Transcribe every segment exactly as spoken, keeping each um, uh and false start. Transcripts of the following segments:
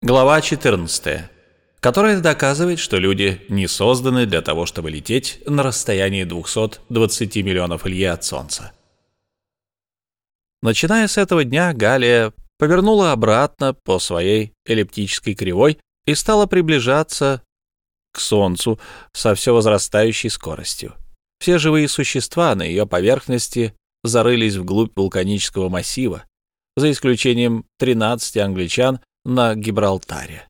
Глава четырнадцатая, которая доказывает, что люди не созданы для того, чтобы лететь на расстоянии двести двадцать миллионов лье от Солнца. Начиная с этого дня, Галлия повернула обратно по своей эллиптической кривой и стала приближаться к Солнцу со все возрастающей скоростью. Все живые существа на ее поверхности зарылись вглубь вулканического массива, за исключением тринадцати англичан на Гибралтаре.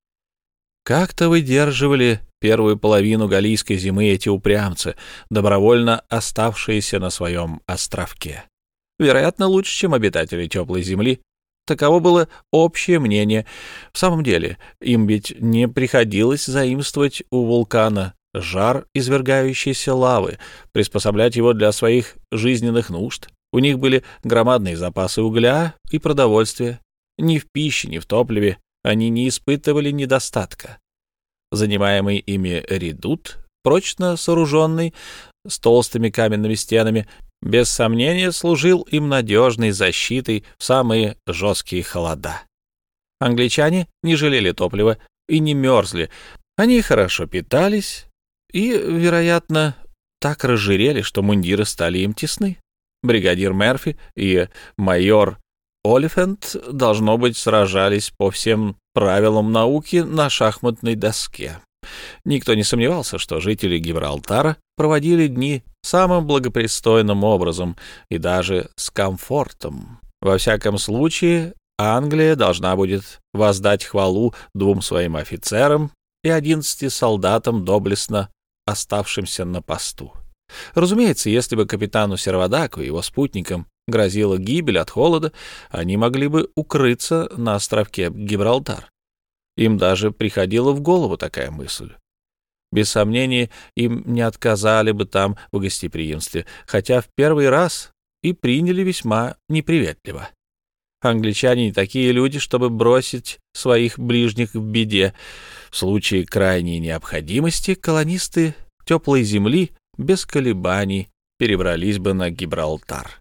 Как-то выдерживали первую половину галлийской зимы эти упрямцы, добровольно оставшиеся на своем островке. Вероятно, лучше, чем обитатели теплой земли. Таково было общее мнение. В самом деле, им ведь не приходилось заимствовать у вулкана жар извергающейся лавы, приспособлять его для своих жизненных нужд. У них были громадные запасы угля и продовольствия. Ни в пище, ни в топливе они не испытывали недостатка. Занимаемый ими редут, прочно сооруженный, с толстыми каменными стенами, без сомнения служил им надежной защитой в самые жесткие холода. Англичане не жалели топлива и не мерзли. Они хорошо питались и, вероятно, так разжирели, что мундиры стали им тесны. Бригадир Мерфи и майор Олифант, должно быть, сражались по всем правилам науки на шахматной доске. Никто не сомневался, что жители Гибралтара проводили дни самым благопристойным образом и даже с комфортом. Во всяком случае, Англия должна будет воздать хвалу двум своим офицерам и одиннадцати солдатам, доблестно оставшимся на посту. Разумеется, если бы капитану Сервадаку и его спутникам грозила гибель от холода, они могли бы укрыться на островке Гибралтар. Им даже приходила в голову такая мысль. Без сомнения, им не отказали бы там в гостеприимстве, хотя в первый раз и приняли весьма неприветливо. Англичане не такие люди, чтобы бросить своих ближних в беде. В случае крайней необходимости колонисты теплой земли без колебаний перебрались бы на Гибралтар.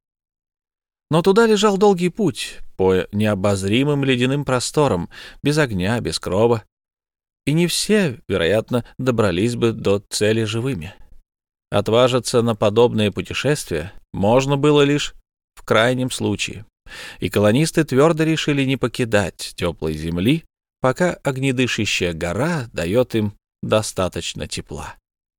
Но туда лежал долгий путь по необозримым ледяным просторам, без огня, без крова, и не все, вероятно, добрались бы до цели живыми. Отважиться на подобное путешествие можно было лишь в крайнем случае, и колонисты твердо решили не покидать теплой земли, пока огнедышащая гора дает им достаточно тепла.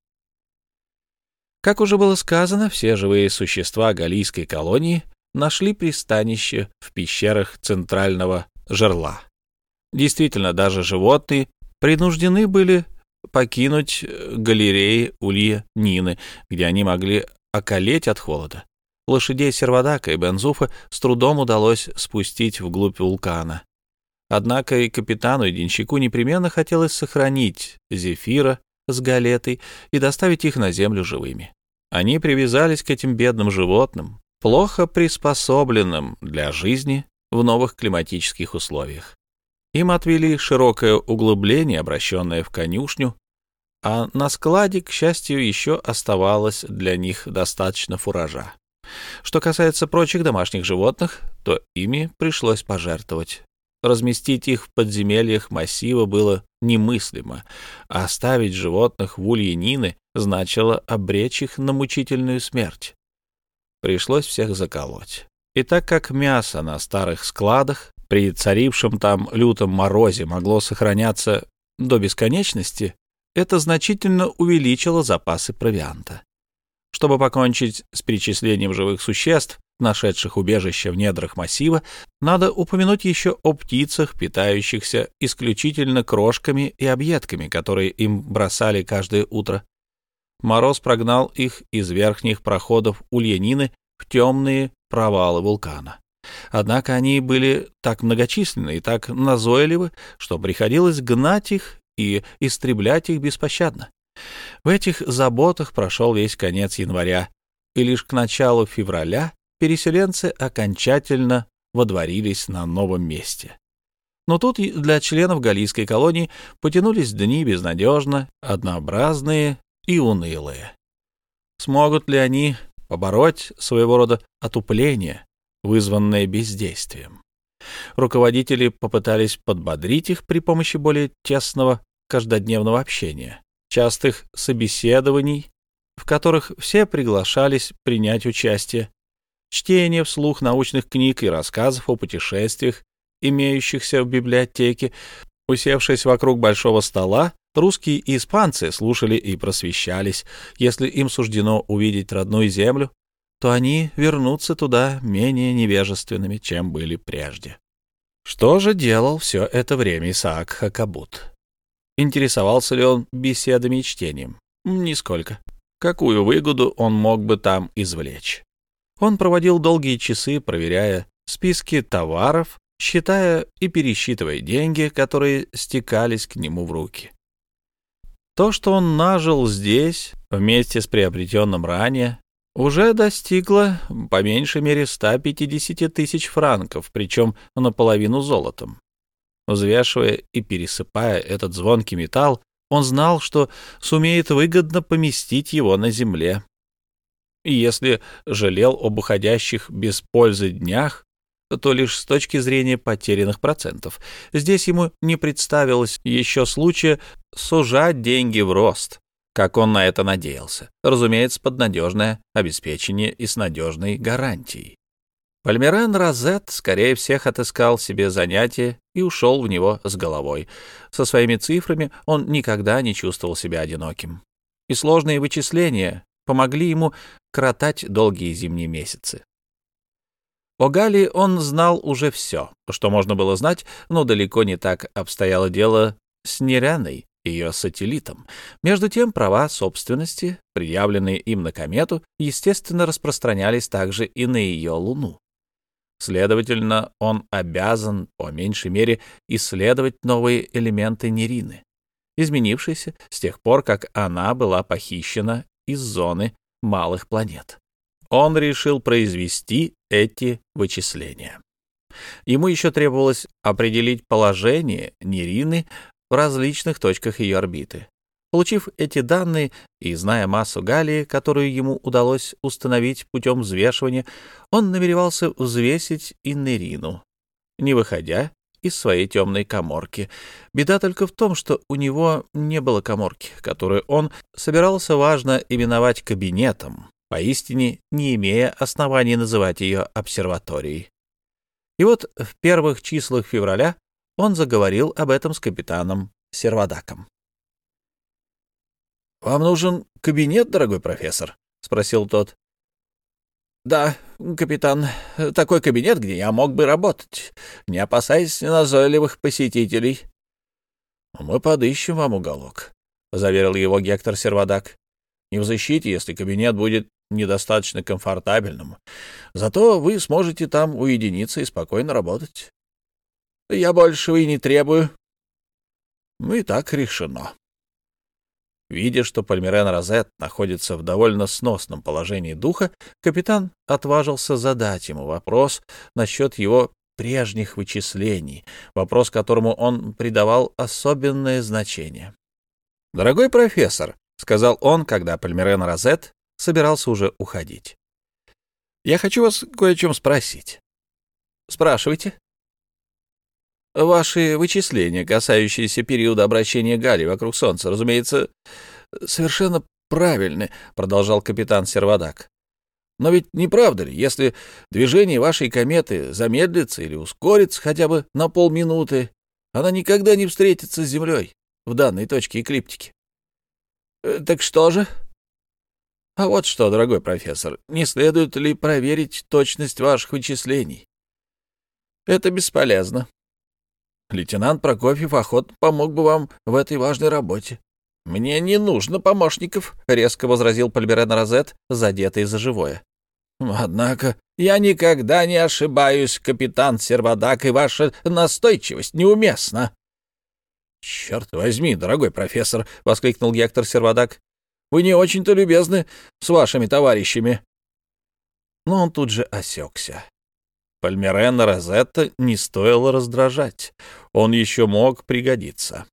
Как уже было сказано, все живые существа галлийской колонии нашли пристанище в пещерах центрального жерла. Действительно, даже животные принуждены были покинуть галереи Улья Нины, где они могли околеть от холода. Лошадей Сервадака и Бензуфа с трудом удалось спустить вглубь вулкана. Однако и капитану, и денщику непременно хотелось сохранить Зефира с Галетой и доставить их на землю живыми. Они привязались к этим бедным животным, плохо приспособленным для жизни в новых климатических условиях. Им отвели широкое углубление, обращенное в конюшню, а на складе, к счастью, еще оставалось для них достаточно фуража. Что касается прочих домашних животных, то ими пришлось пожертвовать. Разместить их в подземельях массива было немыслимо, а оставить животных в улье Нины значило обречь их на мучительную смерть. Пришлось всех заколоть. И так как мясо на старых складах при царившем там лютом морозе могло сохраняться до бесконечности, это значительно увеличило запасы провианта. Чтобы покончить с перечислением живых существ, нашедших убежище в недрах массива, надо упомянуть еще о птицах, питающихся исключительно крошками и объедками, которые им бросали каждое утро. Мороз прогнал их из верхних проходов улья Нины в темные провалы вулкана. Однако они были так многочисленны и так назойливы, что приходилось гнать их и истреблять их беспощадно. В этих заботах прошел весь конец января, и лишь к началу февраля переселенцы окончательно водворились на новом месте. Но тут для членов галлийской колонии потянулись дни безнадежно, однообразные и унылые. Смогут ли они побороть своего рода отупление, вызванное бездействием? Руководители попытались подбодрить их при помощи более тесного каждодневного общения, частых собеседований, в которых все приглашались принять участие, чтение вслух научных книг и рассказов о путешествиях, имеющихся в библиотеке. Усевшись вокруг большого стола, русские и испанцы слушали и просвещались. Если им суждено увидеть родную землю, то они вернутся туда менее невежественными, чем были прежде. Что же делал все это время Исаак Хаккабут? Интересовался ли он беседами и чтением? Нисколько. Какую выгоду он мог бы там извлечь? Он проводил долгие часы, проверяя списки товаров, считая и пересчитывая деньги, которые стекались к нему в руки. То, что он нажил здесь, вместе с приобретенным ранее, уже достигло по меньшей мере ста пятидесяти тысяч франков, причем наполовину золотом. Взвешивая и пересыпая этот звонкий металл, он знал, что сумеет выгодно поместить его на земле. И если жалел об уходящих без пользы днях, то лишь с точки зрения потерянных процентов. Здесь ему не представилось еще случая сужать деньги в рост, как он на это надеялся, разумеется, под надежное обеспечение и с надежной гарантией. Пальмирен Розет скорее всех отыскал себе занятие и ушел в него с головой. Со своими цифрами он никогда не чувствовал себя одиноким. И сложные вычисления помогли ему коротать долгие зимние месяцы. О Галлии он знал уже все, что можно было знать, но далеко не так обстояло дело с Нереной, ее сателлитом. Между тем, права собственности, предъявленные им на комету, естественно, распространялись также и на ее Луну. Следовательно, он обязан, по меньшей мере, исследовать новые элементы Нерины, изменившиеся с тех пор, как она была похищена из зоны малых планет. Он решил произвести эти вычисления. Ему еще требовалось определить положение Нерины в различных точках ее орбиты. Получив эти данные и зная массу Галлии, которую ему удалось установить путем взвешивания, он намеревался взвесить и Нерину, не выходя из своей темной каморки. Беда только в том, что у него не было каморки, которую он собирался важно именовать кабинетом, поистине не имея оснований называть ее обсерваторией. И вот в первых числах февраля он заговорил об этом с капитаном Сервадаком. «Вам нужен кабинет, дорогой профессор?» — спросил тот. «Да, капитан, такой кабинет, где я мог бы работать, не опасаясь назойливых посетителей». «Мы подыщем вам уголок», — заверил его Гектор Сервадак. «Не в защите, если кабинет будет недостаточно комфортабельным. Зато вы сможете там уединиться и спокойно работать». «Я большего и не требую». «Ну и так решено». Видя, что Пальмирен Розет находится в довольно сносном положении духа, капитан отважился задать ему вопрос насчет его прежних вычислений, вопрос, которому он придавал особенное значение. «Дорогой профессор», — сказал он, когда Пальмирен Розет собирался уже уходить, — «я хочу вас кое о чем спросить». «Спрашивайте». «Ваши вычисления, касающиеся периода обращения Галлии вокруг Солнца, разумеется, совершенно правильны», — продолжал капитан Сервадак. «Но ведь не правда ли, если движение вашей кометы замедлится или ускорится хотя бы на полминуты, она никогда не встретится с Землей в данной точке эклиптики?» «Так что же?» «А вот что, дорогой профессор, не следует ли проверить точность ваших вычислений?» «Это бесполезно. Лейтенант Прокофьев охотно помог бы вам в этой важной работе». «Мне не нужно помощников», — резко возразил Пальмирен Розет, задетый за живое. «Однако я никогда не ошибаюсь, капитан Сервадак, и ваша настойчивость неуместна». «Черт возьми, дорогой профессор», — воскликнул Гектор Сервадак, — «вы не очень-то любезны с вашими товарищами». Но он тут же осекся. Пальмирена Розетта не стоило раздражать, он еще мог пригодиться.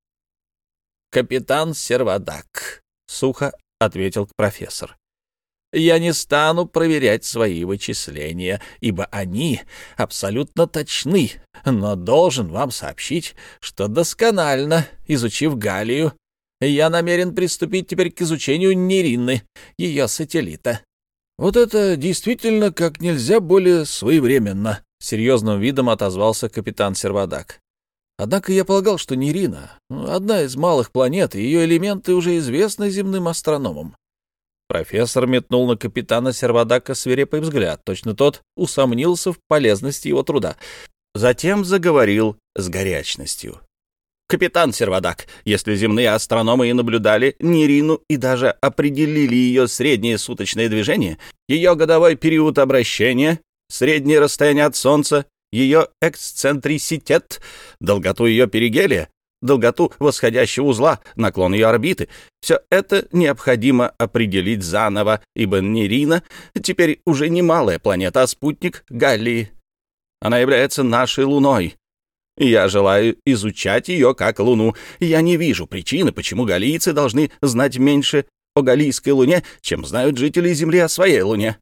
«Капитан Сервадак», — сухо ответил профессор, Я не стану проверять свои вычисления, ибо они абсолютно точны, но должен вам сообщить, что досконально изучив Галлию, я намерен приступить теперь к изучению Нерины, ее сателлита. Вот это действительно как нельзя более своевременно, — серьезным видом отозвался капитан Сервадак. Однако я полагал, что Нерина — одна из малых планет, и ее элементы уже известны земным астрономам. Профессор метнул на капитана Сервадака свирепый взгляд, точно тот усомнился в полезности его труда. Затем заговорил с горячностью. «Капитан Сервадак, если земные астрономы и наблюдали Нерину и даже определили ее среднее суточное движение, ее годовой период обращения, среднее расстояние от Солнца, ее эксцентриситет, долготу ее перигелия, долготу восходящего узла, наклон ее орбиты. Все это необходимо определить заново, ибо Нерина теперь уже не малая планета, а спутник Галлии. Она является нашей Луной. И я желаю изучать ее как Луну. Я не вижу причины, почему галлийцы должны знать меньше о галлийской Луне, чем знают жители Земли о своей Луне».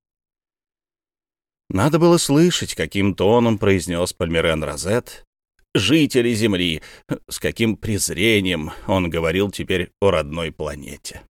Надо было слышать, каким тоном произнес Пальмирен Розет «жители Земли», с каким презрением он говорил теперь о родной планете.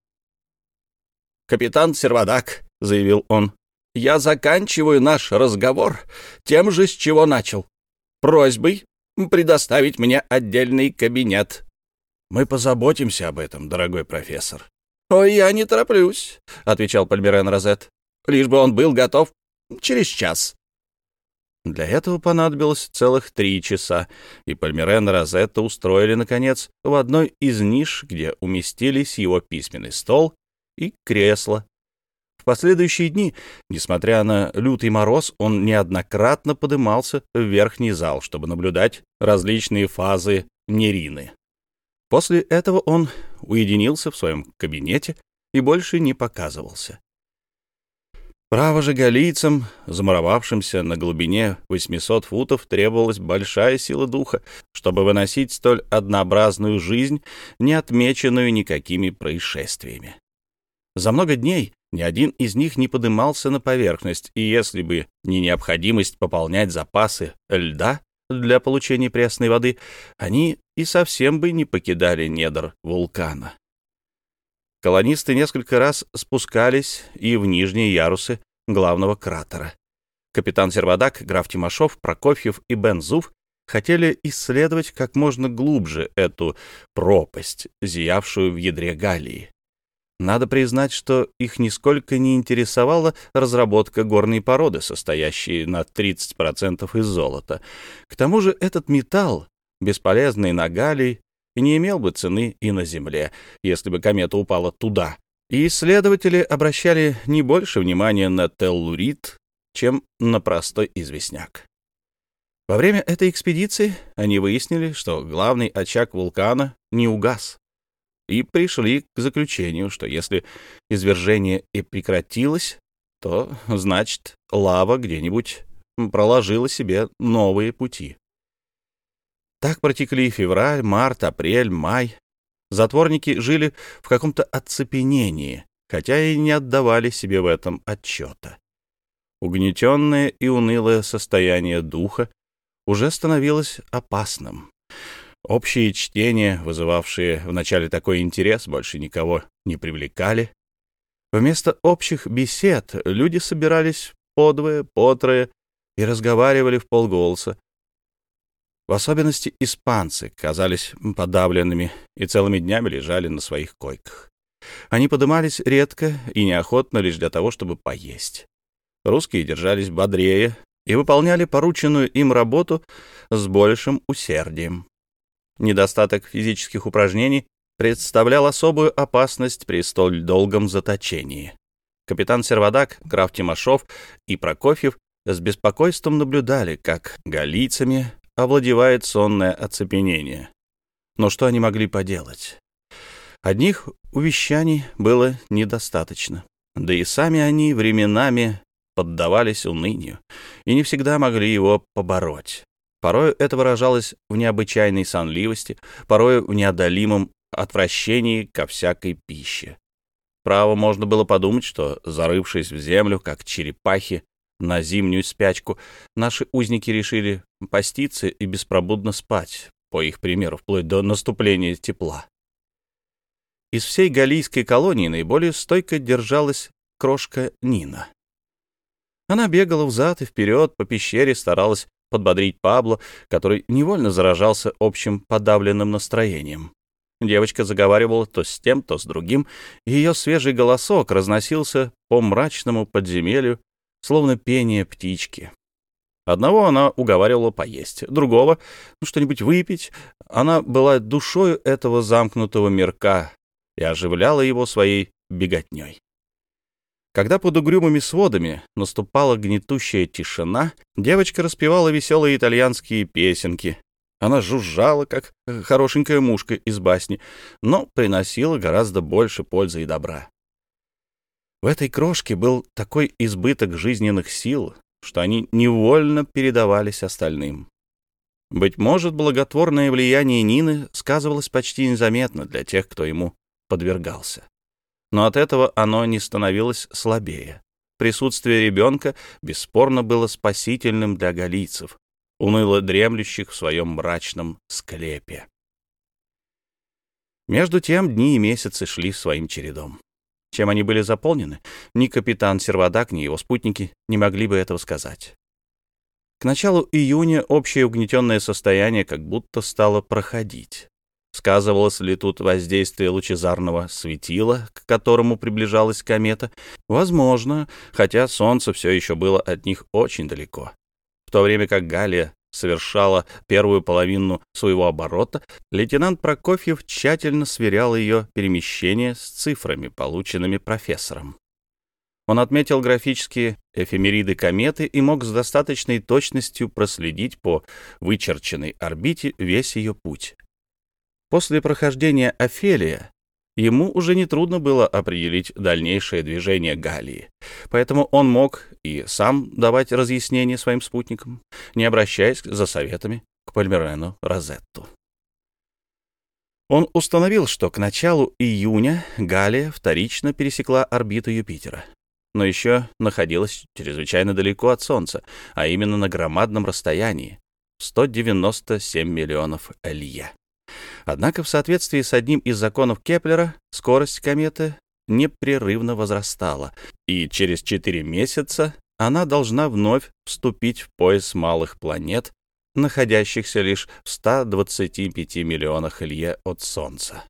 «Капитан Сервадак», — заявил он, — «я заканчиваю наш разговор тем же, с чего начал, просьбой предоставить мне отдельный кабинет». «Мы позаботимся об этом, дорогой профессор». «Ой, я не тороплюсь», — отвечал Пальмирен Розет, — «лишь бы он был готов через час». Для этого понадобилось целых три часа, и Пальмирена Розетта устроили, наконец, в одной из ниш, где уместились его письменный стол и кресло. В последующие дни, несмотря на лютый мороз, он неоднократно подымался в верхний зал, чтобы наблюдать различные фазы Нерины. После этого он уединился в своем кабинете и больше не показывался. Право же галлийцам, замуровавшимся на глубине восьмисот футов, требовалась большая сила духа, чтобы выносить столь однообразную жизнь, не отмеченную никакими происшествиями. За много дней ни один из них не подымался на поверхность, и если бы не необходимость пополнять запасы льда для получения пресной воды, они и совсем бы не покидали недр вулкана. Колонисты несколько раз спускались и в нижние ярусы главного кратера. Капитан Сервадак, граф Тимошов, Прокофьев и Бен Зуф хотели исследовать как можно глубже эту пропасть, зиявшую в ядре Галлии. Надо признать, что их нисколько не интересовала разработка горной породы, состоящей на тридцать процентов из золота. К тому же этот металл, бесполезный на Галлии, не имел бы цены и на Земле, если бы комета упала туда. И исследователи обращали не больше внимания на теллурит, чем на простой известняк. Во время этой экспедиции они выяснили, что главный очаг вулкана не угас, и пришли к заключению, что если извержение и прекратилось, то, значит, лава где-нибудь проложила себе новые пути. Так протекли февраль, март, апрель, май. Затворники жили в каком-то оцепенении, хотя и не отдавали себе в этом отчета. Угнетенное и унылое состояние духа уже становилось опасным. Общие чтения, вызывавшие вначале такой интерес, больше никого не привлекали. Вместо общих бесед люди собирались подвое, потрое и разговаривали вполголоса. В особенности испанцы казались подавленными и целыми днями лежали на своих койках. Они подымались редко и неохотно лишь для того, чтобы поесть. Русские держались бодрее и выполняли порученную им работу с большим усердием. Недостаток физических упражнений представлял особую опасность при столь долгом заточении. Капитан Сервадак, граф Тимошов и Прокофьев с беспокойством наблюдали, как галлийцами овладевает сонное оцепенение. Но что они могли поделать? Одних увещаний было недостаточно, да и сами они временами поддавались унынию и не всегда могли его побороть. Порою это выражалось в необычайной сонливости, порою в неодолимом отвращении ко всякой пище. право можно было подумать, что, зарывшись в землю, как черепахи, на зимнюю спячку, наши узники решили поститься и беспробудно спать, по их примеру, вплоть до наступления тепла. Из всей галлийской колонии наиболее стойко держалась крошка Нина. Она бегала взад и вперед по пещере, старалась подбодрить Пабло, который невольно заражался общим подавленным настроением. Девочка заговаривала то с тем, то с другим, и ее свежий голосок разносился по мрачному подземелью, словно пение птички. Одного она уговаривала поесть, другого — ну, что-нибудь выпить. Она была душою этого замкнутого мирка и оживляла его своей беготней. Когда под угрюмыми сводами наступала гнетущая тишина, девочка распевала веселые итальянские песенки. Она жужжала, как хорошенькая мушка из басни, но приносила гораздо больше пользы и добра. В этой крошке был такой избыток жизненных сил, что они невольно передавались остальным. Быть может, благотворное влияние Нины сказывалось почти незаметно для тех, кто ему подвергался. Но от этого оно не становилось слабее. Присутствие ребенка бесспорно было спасительным для галлийцев, уныло дремлющих в своем мрачном склепе. Между тем дни и месяцы шли своим чередом. Чем они были заполнены, ни капитан Сервадак, ни его спутники не могли бы этого сказать. К началу июня общее угнетенное состояние как будто стало проходить. Сказывалось ли тут воздействие лучезарного светила, к которому приближалась комета? Возможно, хотя солнце все еще было от них очень далеко. В то время как Галлия совершала первую половину своего оборота, лейтенант Прокофьев тщательно сверял ее перемещение с цифрами, полученными профессором. Он отметил графические эфемериды кометы и мог с достаточной точностью проследить по вычерченной орбите весь ее путь. После прохождения Офелия ему уже нетрудно было определить дальнейшее движение Галлии, поэтому он мог и сам давать разъяснения своим спутникам, не обращаясь за советами к Пальмирену Розетту. Он установил, что к началу июня Галлия вторично пересекла орбиту Юпитера, но еще находилась чрезвычайно далеко от Солнца, а именно на громадном расстоянии — сто девяносто семь миллионов лье. Однако в соответствии с одним из законов Кеплера скорость кометы непрерывно возрастала, и через четыре месяца она должна вновь вступить в пояс малых планет, находящихся лишь в ста двадцати пяти миллионах лье от Солнца.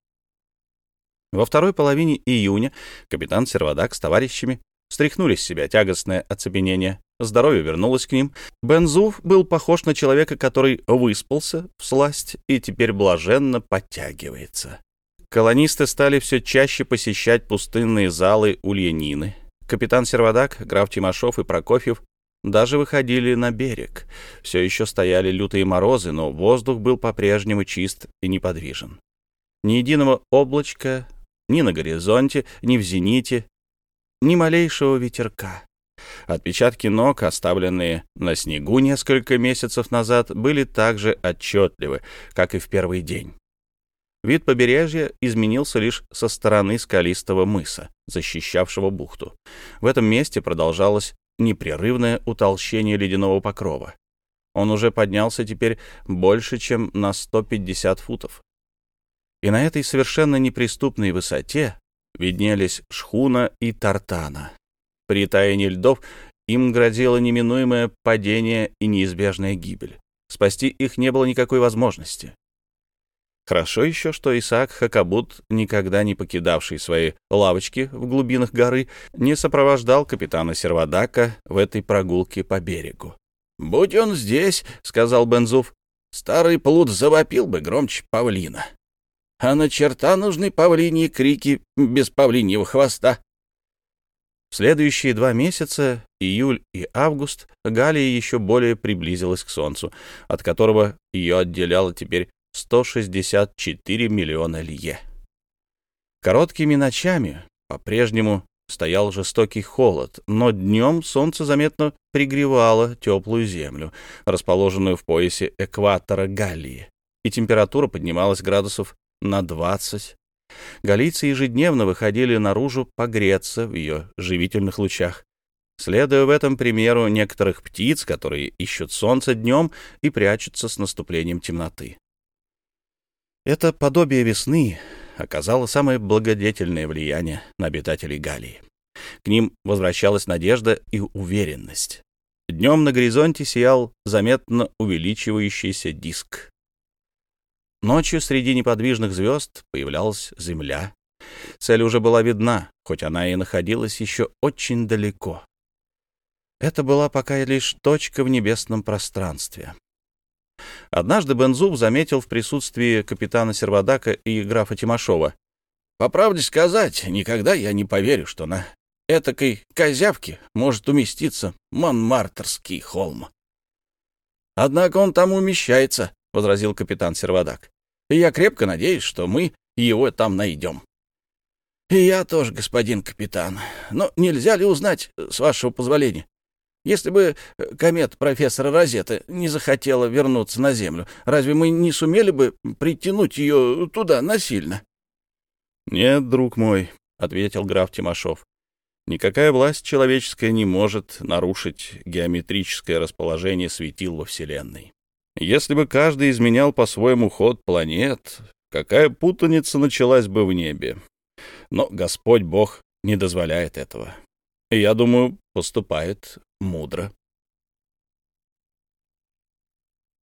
Во второй половине июня капитан Сервадак с товарищами стряхнули с себя тягостное оцепенение. Здоровье вернулось к ним. Бензуф был похож на человека, который выспался всласть и теперь блаженно подтягивается. Колонисты стали все чаще посещать пустынные залы Ульянины. Капитан Сервадак, граф Тимошов и Прокофьев даже выходили на берег. Все еще стояли лютые морозы, но воздух был по-прежнему чист и неподвижен. Ни единого облачка ни на горизонте, ни в зените, ни малейшего ветерка. Отпечатки ног, оставленные на снегу несколько месяцев назад, были так же отчетливы, как и в первый день. Вид побережья изменился лишь со стороны скалистого мыса, защищавшего бухту. В этом месте продолжалось непрерывное утолщение ледяного покрова. Он уже поднялся теперь больше, чем на сто пятьдесят футов. И на этой совершенно неприступной высоте виднелись шхуна и тартана. При таянии льдов им грозило неминуемое падение и неизбежная гибель. Спасти их не было никакой возможности. Хорошо еще, что Исаак Хакабут, никогда не покидавший свои лавочки в глубинах горы, не сопровождал капитана Сервадака в этой прогулке по берегу. «Будь он здесь, — сказал Бензуф, — старый плут завопил бы громче павлина. А на черта нужны павлиньи крики без павлиньего хвоста». В следующие два месяца, июль и август, Галлия еще более приблизилась к Солнцу, от которого ее отделяло теперь сто шестьдесят четыре миллиона лье. Короткими ночами по-прежнему стоял жестокий холод, но днем солнце заметно пригревало теплую землю, расположенную в поясе экватора Галлии, и температура поднималась градусов на двадцать. Галлийцы ежедневно выходили наружу погреться в ее живительных лучах, следуя в этом примеру некоторых птиц, которые ищут солнце днем и прячутся с наступлением темноты. Это подобие весны оказало самое благодетельное влияние на обитателей Галлии. К ним возвращалась надежда и уверенность. Днем на горизонте сиял заметно увеличивающийся диск. Ночью среди неподвижных звезд появлялась Земля. Цель уже была видна, хоть она и находилась еще очень далеко. Это была пока лишь точка в небесном пространстве. Однажды Бен-Зуб заметил в присутствии капитана Сервадака и графа Тимошова: «По правде сказать, никогда я не поверю, что на этакой козявке может уместиться Монмартрский холм». «Однако он там умещается», — возразил капитан Сервадак. «И я крепко надеюсь, что мы его там найдем». «И я тоже, господин капитан. Но нельзя ли узнать, с вашего позволения, если бы комета профессора Розетты не захотела вернуться на Землю, разве мы не сумели бы притянуть ее туда насильно?» «Нет, друг мой», — ответил граф Тимошов. «Никакая власть человеческая не может нарушить геометрическое расположение светил во Вселенной. Если бы каждый изменял по-своему ход планет, какая путаница началась бы в небе. Но Господь Бог не дозволяет этого. И, я думаю, поступает мудро».